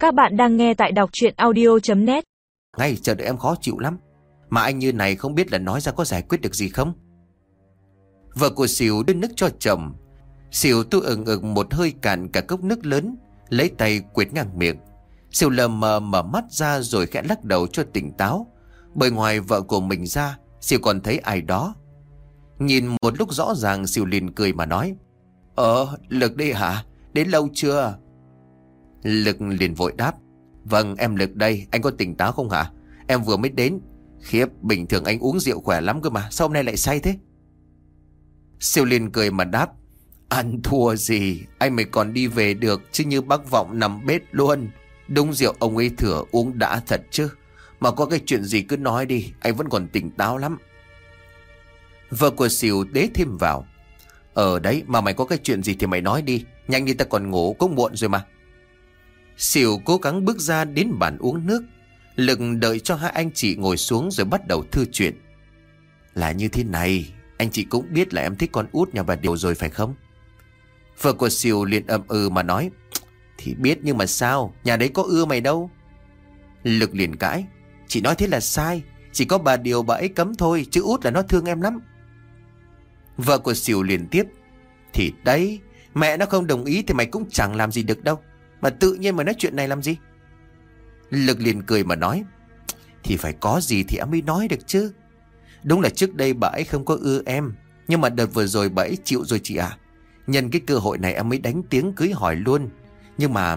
Các bạn đang nghe tại đọc truyện audio.net. Ngay chờ đợi em khó chịu lắm. Mà anh như này không biết là nói ra có giải quyết được gì không? Vợ của Sỉu đưa nước cho chồng. Sỉu tu ực một hơi cạn cả cốc nước lớn, lấy tay quệt ngang miệng. Sỉu lờ mờ mở mắt ra rồi khẽ lắc đầu cho tỉnh táo. Bởi ngoài vợ của mình ra, Sỉu còn thấy ai đó. Nhìn một lúc rõ ràng, Sỉu liền cười mà nói: Lực đây hả? Đến lâu chưa? Lực liền vội đáp: Vâng, em Lực đây. Anh có tỉnh táo không hả? Em vừa mới đến. Khiếp, bình thường anh uống rượu khỏe lắm cơ mà, sao hôm nay lại say thế? Sỉu liền cười mà đáp: Ăn thua gì, anh mới còn đi về được, chứ như bác Vọng nằm bếp luôn. Đúng rượu ông ấy thừa uống đã thật chứ. Mà có cái chuyện gì cứ nói đi, anh vẫn còn tỉnh táo lắm. Vợ của Sỉu đế thêm vào: Đấy, mà mày có cái chuyện gì thì mày nói đi, nhanh đi ta còn ngủ cũng muộn rồi mà. Sỉu cố gắng bước ra đến bàn uống nước. Lực đợi cho hai anh chị ngồi xuống rồi bắt đầu thư chuyện. Là như thế này, anh chị cũng biết là em thích con út nhà bà Điều rồi phải không? Vợ của Sỉu liền ậm ừ mà nói: Thì biết nhưng mà sao, nhà đấy có ưa mày đâu. Lực liền cãi: Chị nói thế là sai, chỉ có bà Điều bà ấy cấm thôi, chứ út là nó thương em lắm. Vợ của Sỉu liền tiếp: Thì đấy, mẹ nó không đồng ý thì mày cũng chẳng làm gì được đâu, mà tự nhiên mà nói chuyện này làm gì. Lực liền cười mà nói: Thì phải có gì thì em mới nói được chứ. Đúng là trước đây bà ấy không có ưa em, nhưng mà đợt vừa rồi bà ấy chịu rồi chị ạ. Nhân cái cơ hội này em mới đánh tiếng cưới hỏi luôn. Nhưng mà...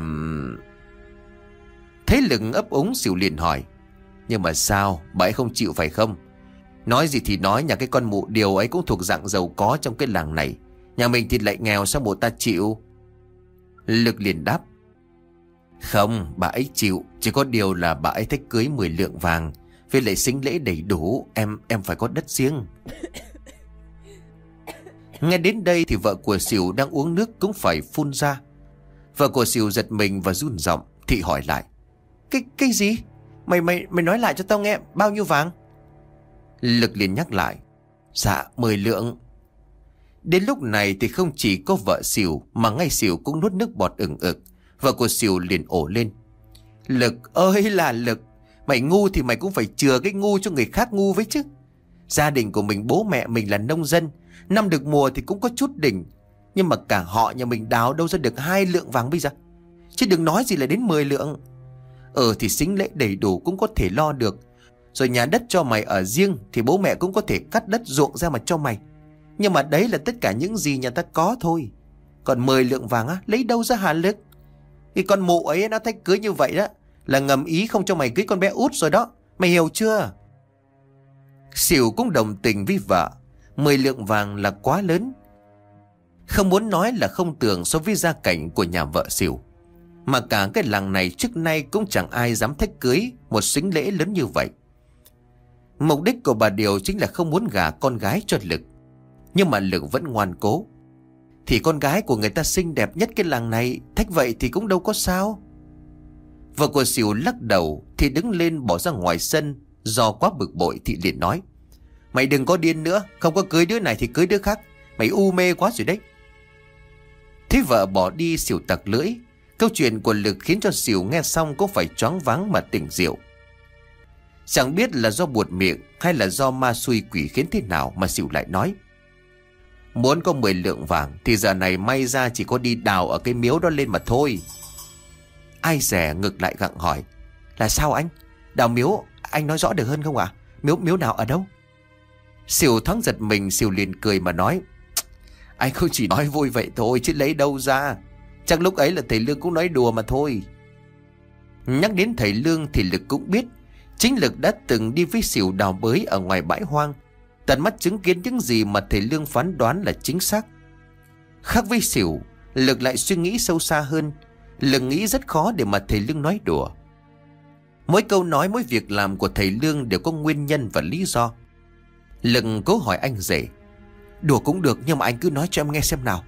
Thấy Lực ấp úng, Sỉu liền hỏi: Nhưng mà sao, bà ấy không chịu phải không? Nói gì thì nói, nhà cái con mụ Điều ấy cũng thuộc dạng giàu có trong cái làng này. Nhà mình thì lại nghèo, sao mụ ta chịu? Lực liền đáp: Không, bà ấy chịu, chỉ có điều là bà ấy thích cưới 10 lượng vàng, với lại sính lễ đầy đủ, em phải có đất riêng. Nghe đến đây thì vợ của Sỉu đang uống nước cũng phải phun ra. Vợ của Sỉu giật mình và run giọng, thị hỏi lại: Cái gì? Mày nói lại cho tao nghe, bao nhiêu vàng? Lực liền nhắc lại: Dạ 10 lượng. Đến lúc này thì không chỉ có vợ Sỉu mà ngay Sỉu cũng nuốt nước bọt ừng ực. Vợ của Sỉu liền ổ lên: Lực ơi là Lực, mày ngu thì mày cũng phải chừa cái ngu cho người khác ngu với chứ. Gia đình của mình, bố mẹ mình là nông dân, năm được mùa thì cũng có chút đỉnh, nhưng mà cả họ nhà mình đào đâu ra được 2 lượng vàng bây giờ, chứ đừng nói gì là đến 10 lượng. Thì sính lễ đầy đủ cũng có thể lo được. Rồi nhà đất cho mày ở riêng thì bố mẹ cũng có thể cắt đất ruộng ra mà cho mày. Nhưng mà đấy là tất cả những gì nhà ta có thôi. Còn 10 lượng vàng á, lấy đâu ra hả Lực? Cái con mụ ấy nó thách cưới như vậy đó là ngầm ý không cho mày cưới con bé út rồi đó, mày hiểu chưa? Sỉu cũng đồng tình với vợ. 10 lượng vàng là quá lớn, không muốn nói là không tưởng so với gia cảnh của nhà vợ Sỉu. Mà cả cái làng này trước nay cũng chẳng ai dám thách cưới một sính lễ lớn như vậy. Mục đích của bà Điều chính là không muốn gả con gái cho Lực. Nhưng mà Lực vẫn ngoan cố: Thì con gái của người ta xinh đẹp nhất cái làng này, thách vậy thì cũng đâu có sao. Vợ của Sỉu lắc đầu thì đứng lên bỏ ra ngoài sân. Do quá bực bội thì liền nói: Mày đừng có điên nữa, không có cưới đứa này thì cưới đứa khác, mày u mê quá rồi đấy. Thế vợ bỏ đi, Sỉu tặc lưỡi. Câu chuyện của Lực khiến cho Sỉu nghe xong cũng phải choáng váng mà tỉnh rượu. Chẳng biết là do buột miệng hay là do ma xui quỷ khiến thế nào mà Sỉu lại nói: Muốn có 10 lượng vàng thì giờ này may ra chỉ có đi đào ở cái miếu đó lên mà thôi. Ai dè ngược lại gặng hỏi: Là sao anh? Đào miếu, anh nói rõ được hơn không ạ? Miếu nào ở đâu? Sỉu thoáng giật mình, Sỉu liền cười mà nói: Anh không chỉ nói vui vậy thôi chứ lấy đâu ra. Chắc lúc ấy là thầy Lương cũng nói đùa mà thôi. Nhắc đến thầy Lương thì Lực cũng biết. Chính Lực đã từng đi với Sỉu đào bới ở ngoài bãi hoang, tận mắt chứng kiến những gì mà thầy Lương phán đoán là chính xác. Khác với Sỉu, Lực lại suy nghĩ sâu xa hơn. Lực nghĩ rất khó để mà thầy Lương nói đùa. Mỗi câu nói, mỗi việc làm của thầy Lương đều có nguyên nhân và lý do. Lực cố hỏi anh rể: Đùa cũng được, nhưng mà anh cứ nói cho em nghe xem nào.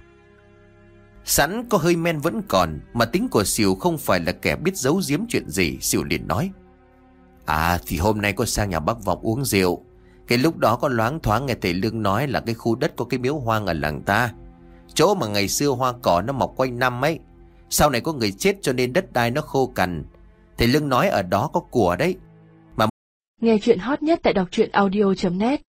Sẵn có hơi men vẫn còn, mà tính của Sỉu không phải là kẻ biết giấu giếm chuyện gì, Sỉu liền nói: Thì hôm nay có sang nhà bác Vọng uống rượu. Cái lúc đó có loáng thoáng nghe thầy Lương nói là cái khu đất có cái miếu hoang ở làng ta, chỗ mà ngày xưa hoa cỏ nó mọc quanh năm ấy. Sau này có người chết cho nên đất đai nó khô cằn. Thầy Lương nói ở đó có của đấy. Nghe chuyện hot nhất tại đọc truyện audio.net